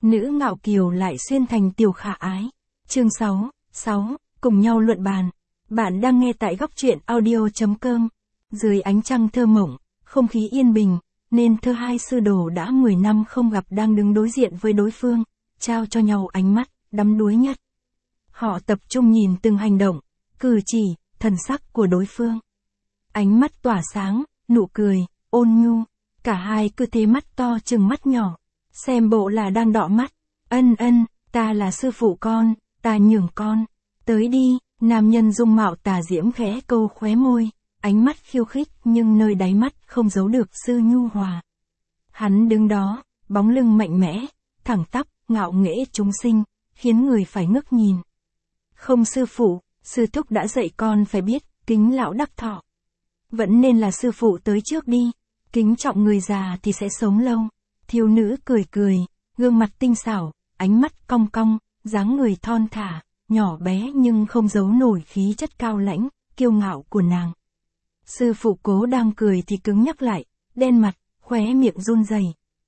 nữ ngạo kiều lại xuyên thành tiểu khả ái. Chương 6, cùng nhau luận bàn. Bạn đang nghe tại góc truyện audio.com. Dưới ánh trăng thơ mộng, không khí yên bình, nên thơ hai sư đồ đã 10 năm không gặp đang đứng đối diện với đối phương, trao cho nhau ánh mắt đắm đuối nhất. Họ tập trung nhìn từng hành động, cử chỉ, thần sắc của đối phương. Ánh mắt tỏa sáng, nụ cười, ôn nhu, cả hai cứ thế mắt to chừng mắt nhỏ, xem bộ là đang đọ mắt. Ân, ta là sư phụ con, ta nhường con, tới đi. Nam nhân dung mạo tà diễm khẽ câu khóe môi, ánh mắt khiêu khích nhưng nơi đáy mắt không giấu được sự nhu hòa. Hắn đứng đó, bóng lưng mạnh mẽ, thẳng tắp, ngạo nghễ chúng sinh, khiến người phải ngước nhìn. Không sư phụ, sư thúc đã dạy con phải biết, kính lão đắc thọ. Vẫn nên là sư phụ tới trước đi, kính trọng người già thì sẽ sống lâu. Thiếu nữ cười, gương mặt tinh xảo, ánh mắt cong cong, dáng người thon thả, nhỏ bé nhưng không giấu nổi khí chất cao lãnh, kiêu ngạo của nàng. Sư phụ Cố đang cười thì cứng nhắc lại, đen mặt, khóe miệng run rẩy.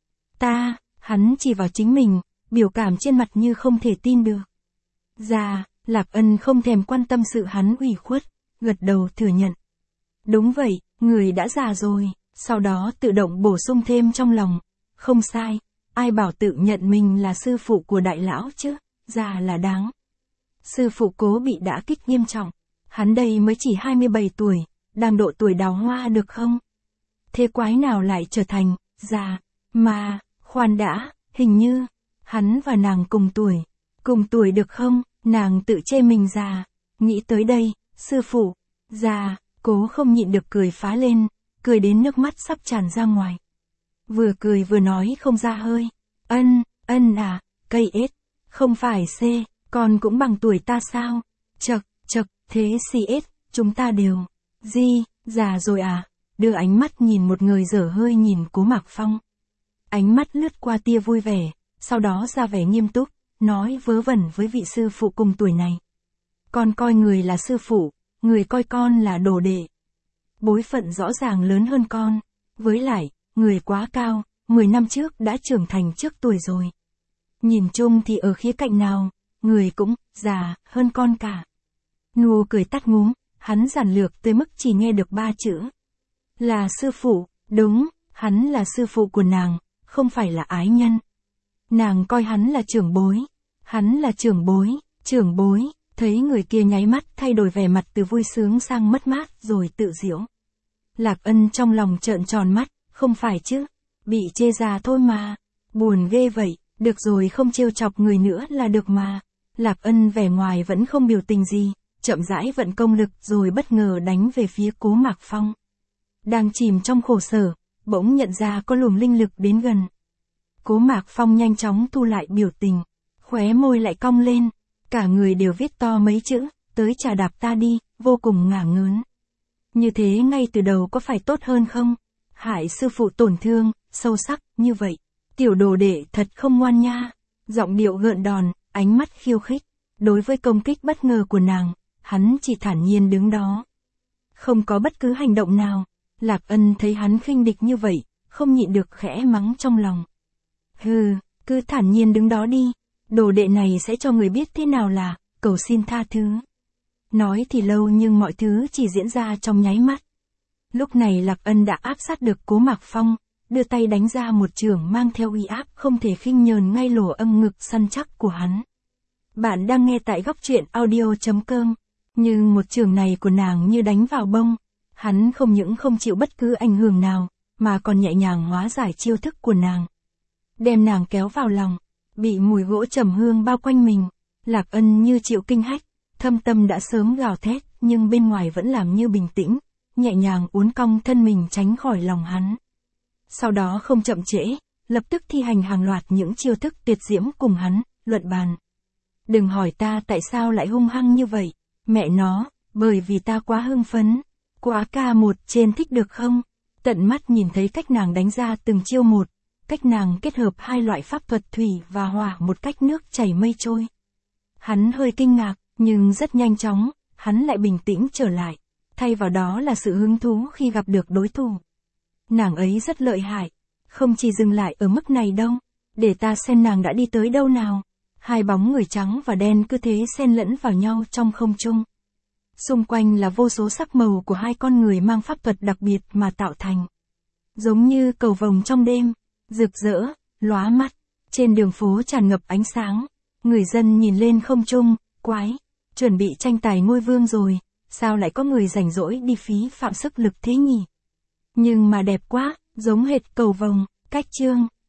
Hắn chỉ vào chính mình, biểu cảm trên mặt như không thể tin được. Già, Lạc Ân không thèm quan tâm sự hắn ủy khuất, gật đầu thừa nhận. Đúng vậy, người đã già rồi, sau đó tự động bổ sung thêm trong lòng. Không sai, ai bảo tự nhận mình là sư phụ của đại lão chứ, già là đáng. Sư phụ Cố bị đả kích nghiêm trọng, hắn đây mới chỉ 27 tuổi, đang độ tuổi đào hoa được không? Thế quái nào lại trở thành già, mà, khoan đã, hình như, hắn và nàng cùng tuổi được không? Nàng tự chê mình già, nghĩ tới đây, sư phụ, già, Cố không nhịn được cười phá lên, cười đến nước mắt sắp tràn ra ngoài. Vừa cười vừa nói không ra hơi. Ân à, cây ết, không phải C, con cũng bằng tuổi ta sao? Chậc, thế CS, chúng ta đều. Già rồi à? Đưa ánh mắt nhìn một người dở hơi nhìn Cố Mạc Phong. Ánh mắt lướt qua tia vui vẻ, sau đó ra vẻ nghiêm túc, nói vớ vẩn với vị sư phụ cùng tuổi này. Con coi người là sư phụ, người coi con là đồ đệ. Bối phận rõ ràng lớn hơn con, với lại, người quá cao, 10 năm trước đã trưởng thành trước tuổi rồi. Nhìn chung thì ở khía cạnh nào, người cũng già hơn con cả. Nụ cười tắt ngúm, hắn giản lược tới mức chỉ nghe được 3 chữ. Là sư phụ, đúng, hắn là sư phụ của nàng, không phải là ái nhân. Nàng coi hắn là trưởng bối. Hắn là trưởng bối, thấy người kia nháy mắt thay đổi vẻ mặt từ vui sướng sang mất mát rồi tự giễu. Lạc Ân trong lòng trợn tròn mắt, không phải chứ, bị chê già thôi mà, buồn ghê vậy, được rồi không trêu chọc người nữa là được mà. Lạc Ân vẻ ngoài vẫn không biểu tình gì, chậm rãi vận công lực rồi bất ngờ đánh về phía Cố Mạc Phong. Đang chìm trong khổ sở, bỗng nhận ra có luồng linh lực đến gần. Cố Mạc Phong nhanh chóng thu lại biểu tình, khóe môi lại cong lên, cả người đều viết to mấy chữ, tới trà đạp ta đi, vô cùng ngả ngớn. Như thế ngay từ đầu có phải tốt hơn không? Hại sư phụ tổn thương, sâu sắc, như vậy. Tiểu đồ đệ thật không ngoan nha. Giọng điệu gợn đòn, ánh mắt khiêu khích. Đối với công kích bất ngờ của nàng, hắn chỉ thản nhiên đứng đó. Không có bất cứ hành động nào. Lạc Ân thấy hắn khinh địch như vậy, không nhịn được khẽ mắng trong lòng. Hừ, cứ thản nhiên đứng đó đi. Đồ đệ này sẽ cho người biết thế nào là cầu xin tha thứ. Nói thì lâu nhưng mọi thứ chỉ diễn ra trong nháy mắt. Lúc này Lạc Ân đã áp sát được Cố Mạc Phong, đưa tay đánh ra một chưởng mang theo uy áp không thể khinh nhờn ngay lỗ âm ngực săn chắc của hắn. Bạn đang nghe tại góc truyện audio.com, nhưng một chưởng này của nàng như đánh vào bông. Hắn không những không chịu bất cứ ảnh hưởng nào, mà còn nhẹ nhàng hóa giải chiêu thức của nàng. Đem nàng kéo vào lòng, bị mùi gỗ trầm hương bao quanh mình. Lạc Ân như chịu kinh hách, thâm tâm đã sớm gào thét, nhưng bên ngoài vẫn làm như bình tĩnh, nhẹ nhàng uốn cong thân mình tránh khỏi lòng hắn. Sau đó không chậm trễ, lập tức thi hành hàng loạt những chiêu thức tuyệt diễm cùng hắn, luận bàn. Đừng hỏi ta tại sao lại hung hăng như vậy, mẹ nó, bởi vì ta quá hưng phấn, quá K1 trên thích được không? Tận mắt nhìn thấy cách nàng đánh ra từng chiêu một, cách nàng kết hợp hai loại pháp thuật thủy và hỏa một cách nước chảy mây trôi. Hắn hơi kinh ngạc, nhưng rất nhanh chóng, hắn lại bình tĩnh trở lại, thay vào đó là sự hứng thú khi gặp được đối thủ. Nàng ấy rất lợi hại, không chỉ dừng lại ở mức này đâu, để ta xem nàng đã đi tới đâu nào. Hai bóng người trắng và đen cứ thế xen lẫn vào nhau trong không trung. Xung quanh là vô số sắc màu của hai con người mang pháp thuật đặc biệt mà tạo thành. Giống như cầu vồng trong đêm, rực rỡ, lóa mắt, trên đường phố tràn ngập ánh sáng. Người dân nhìn lên không trung, quái, chuẩn bị tranh tài ngôi vương rồi, sao lại có người rảnh rỗi đi phí phạm sức lực thế nhỉ? Nhưng mà đẹp quá, giống hệt cầu vồng, cách chương.